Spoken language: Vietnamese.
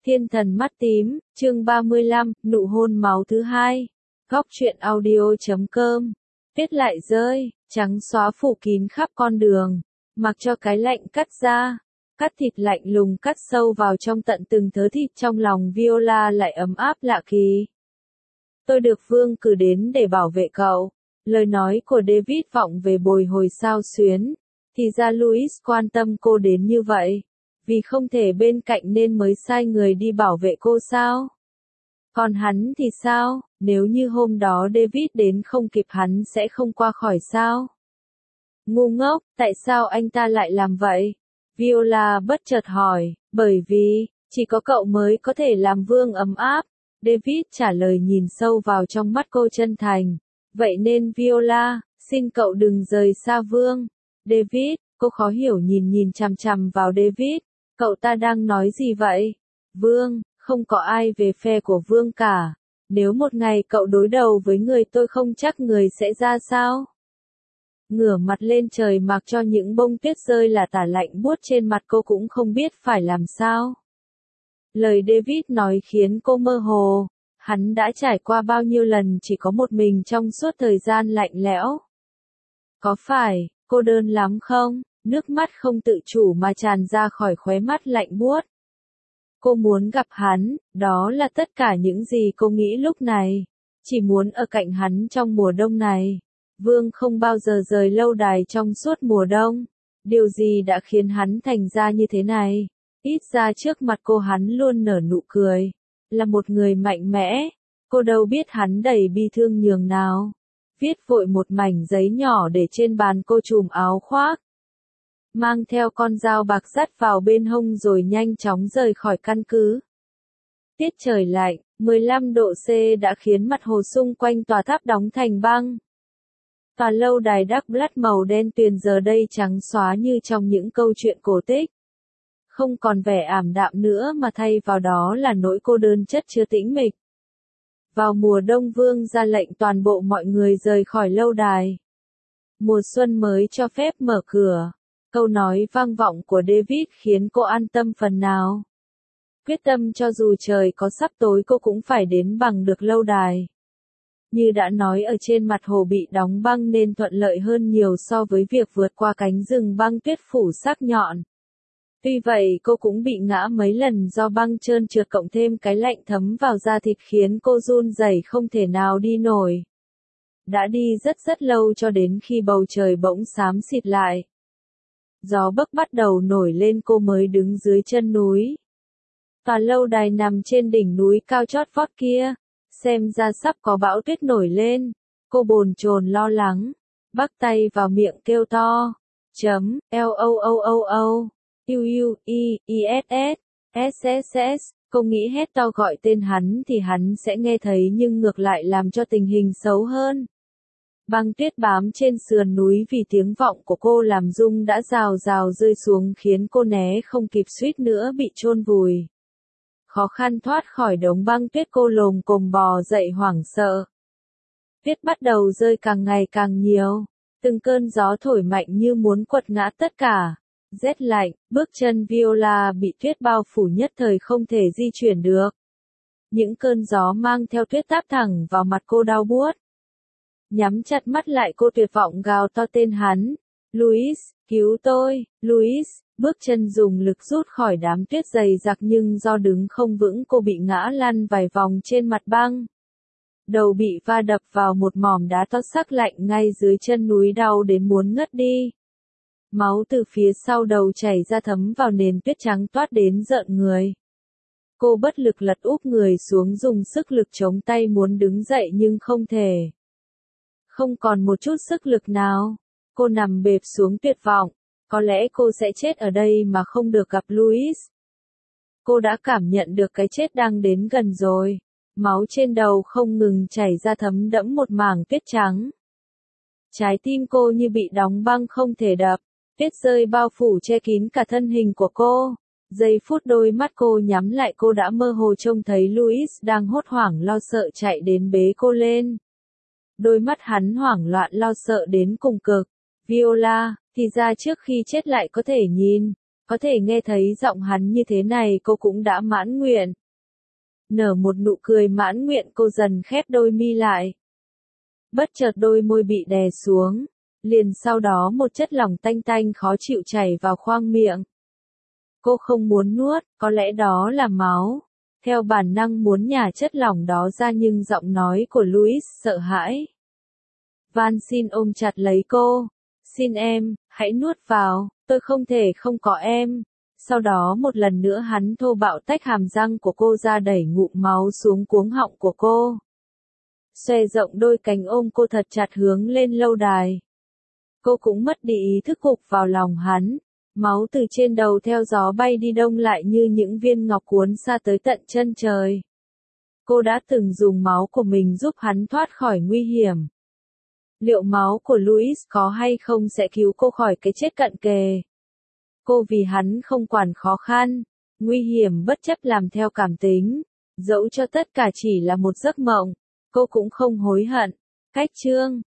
Thiên thần mắt tím, chương 35, nụ hôn máu thứ hai. Góc truyện audio.com. Tuyết lại rơi, trắng xóa phủ kín khắp con đường, mặc cho cái lạnh cắt ra. Cắt thịt lạnh lùng cắt sâu vào trong tận từng thớ thịt, trong lòng Viola lại ấm áp lạ kỳ. Tôi được Vương cử đến để bảo vệ cậu. Lời nói của David vọng về bồi hồi xao xuyến. Thì ra Louis quan tâm cô đến như vậy. Vì không thể bên cạnh nên mới sai người đi bảo vệ cô sao? Còn hắn thì sao? Nếu như hôm đó David đến không kịp, hắn sẽ không qua khỏi sao? Ngu ngốc, tại sao anh ta lại làm vậy? Viola bất chợt hỏi. Bởi vì, chỉ có cậu mới có thể làm Vương ấm áp. David trả lời nhìn sâu vào trong mắt cô chân thành. Vậy nên Viola, xin cậu đừng rời xa Vương. David, cô khó hiểu nhìn chằm chằm vào David. Cậu ta đang nói gì vậy? Vương, không có ai về phe của Vương cả. Nếu một ngày cậu đối đầu với người tôi không chắc người sẽ ra sao? Ngửa mặt lên trời mặc cho những bông tuyết rơi là tả lạnh buốt trên mặt, cô cũng không biết phải làm sao. Lời David nói khiến cô mơ hồ. Hắn đã trải qua bao nhiêu lần chỉ có một mình trong suốt thời gian lạnh lẽo. Có phải, cô đơn lắm không? Nước mắt không tự chủ mà tràn ra khỏi khóe mắt lạnh buốt. Cô muốn gặp hắn, đó là tất cả những gì cô nghĩ lúc này. Chỉ muốn ở cạnh hắn trong mùa đông này. Vương không bao giờ rời lâu đài trong suốt mùa đông. Điều gì đã khiến hắn thành ra như thế này? Ít ra trước mặt cô hắn luôn nở nụ cười. Là một người mạnh mẽ. Cô đâu biết hắn đầy bi thương nhường nào. Viết vội một mảnh giấy nhỏ để trên bàn, cô chùm áo khoác. Mang theo con dao bạc dắt vào bên hông rồi nhanh chóng rời khỏi căn cứ. Tiết trời lạnh, 15 độ C đã khiến mặt hồ xung quanh tòa tháp đóng thành băng. Tòa lâu đài Dark Blood màu đen tuyền giờ đây trắng xóa như trong những câu chuyện cổ tích. Không còn vẻ ảm đạm nữa mà thay vào đó là nỗi cô đơn chất chứa tĩnh mịch. Vào mùa đông, Vương ra lệnh toàn bộ mọi người rời khỏi lâu đài. Mùa xuân mới cho phép mở cửa. Câu nói vang vọng của David khiến cô an tâm phần nào. Quyết tâm cho dù trời có sắp tối cô cũng phải đến bằng được lâu đài. Như đã nói, ở trên mặt hồ bị đóng băng nên thuận lợi hơn nhiều so với việc vượt qua cánh rừng băng tuyết phủ sắc nhọn. Tuy vậy cô cũng bị ngã mấy lần do băng trơn trượt, cộng thêm cái lạnh thấm vào da thịt khiến cô run rẩy không thể nào đi nổi. Đã đi rất lâu cho đến khi bầu trời bỗng xám xịt lại. Gió bấc bắt đầu nổi lên, cô mới đứng dưới chân núi. Tòa lâu đài nằm trên đỉnh núi cao chót vót kia, xem ra sắp có bão tuyết nổi lên. Cô bồn chồn lo lắng, bắt tay vào miệng kêu to. L-O-O-O-O, U-U-E-E-S-S, cô nghĩ hét to gọi tên hắn thì hắn sẽ nghe thấy, nhưng ngược lại làm cho tình hình xấu hơn. Băng tuyết bám trên sườn núi vì tiếng vọng của cô làm rung đã rào rào rơi xuống khiến cô né không kịp, suýt nữa bị chôn vùi. Khó khăn thoát khỏi đống băng tuyết, cô lồm cồm bò dậy hoảng sợ. Tuyết bắt đầu rơi càng ngày càng nhiều. Từng cơn gió thổi mạnh như muốn quật ngã tất cả. Rét lạnh, bước chân Viola bị tuyết bao phủ nhất thời không thể di chuyển được. Những cơn gió mang theo tuyết táp thẳng vào mặt cô đau buốt. Nhắm chặt mắt lại, cô tuyệt vọng gào to tên hắn. Louis, cứu tôi, Louis. Bước chân dùng lực rút khỏi đám tuyết dày đặc, nhưng do đứng không vững cô bị ngã lăn vài vòng trên mặt băng. Đầu bị va đập vào một mỏm đá to sắc lạnh ngay dưới chân núi, đau đến muốn ngất đi. Máu từ phía sau đầu chảy ra thấm vào nền tuyết trắng toát đến rợn người. Cô bất lực lật úp người xuống, dùng sức lực chống tay muốn đứng dậy nhưng không thể. Không còn một chút sức lực nào. Cô nằm bẹp xuống tuyệt vọng. Có lẽ cô sẽ chết ở đây mà không được gặp Louis. Cô đã cảm nhận được cái chết đang đến gần rồi. Máu trên đầu không ngừng chảy ra thấm đẫm một mảng tuyết trắng. Trái tim cô như bị đóng băng không thể đập. Tuyết rơi bao phủ che kín cả thân hình của cô. Giây phút đôi mắt cô nhắm lại, cô đã mơ hồ trông thấy Louis đang hốt hoảng lo sợ chạy đến bế cô lên. Đôi mắt hắn hoảng loạn lo sợ đến cùng cực. Viola, thì ra trước khi chết lại có thể nhìn. Có thể nghe thấy giọng hắn như thế này cô cũng đã mãn nguyện. Nở một nụ cười mãn nguyện cô dần khép đôi mi lại. Bất chợt đôi môi bị đè xuống. Liền sau đó một chất lỏng tanh tanh khó chịu chảy vào khoang miệng. Cô không muốn nuốt, có lẽ đó là máu. Theo bản năng muốn nhả chất lỏng đó ra nhưng giọng nói của Louis sợ hãi. Van xin ôm chặt lấy cô. Xin em, hãy nuốt vào, tôi không thể không có em. Sau đó một lần nữa hắn thô bạo tách hàm răng của cô ra đẩy ngụm máu xuống cuống họng của cô. Xòe rộng đôi cánh ôm cô thật chặt hướng lên lâu đài. Cô cũng mất đi ý thức gục vào lòng hắn. Máu từ trên đầu theo gió bay đi đông lại như những viên ngọc cuốn xa tới tận chân trời. Cô đã từng dùng máu của mình giúp hắn thoát khỏi nguy hiểm. Liệu máu của Louis có hay không sẽ cứu cô khỏi cái chết cận kề? Cô vì hắn không quản khó khăn, nguy hiểm bất chấp làm theo cảm tính. Dẫu cho tất cả chỉ là một giấc mộng, cô cũng không hối hận. Cách chương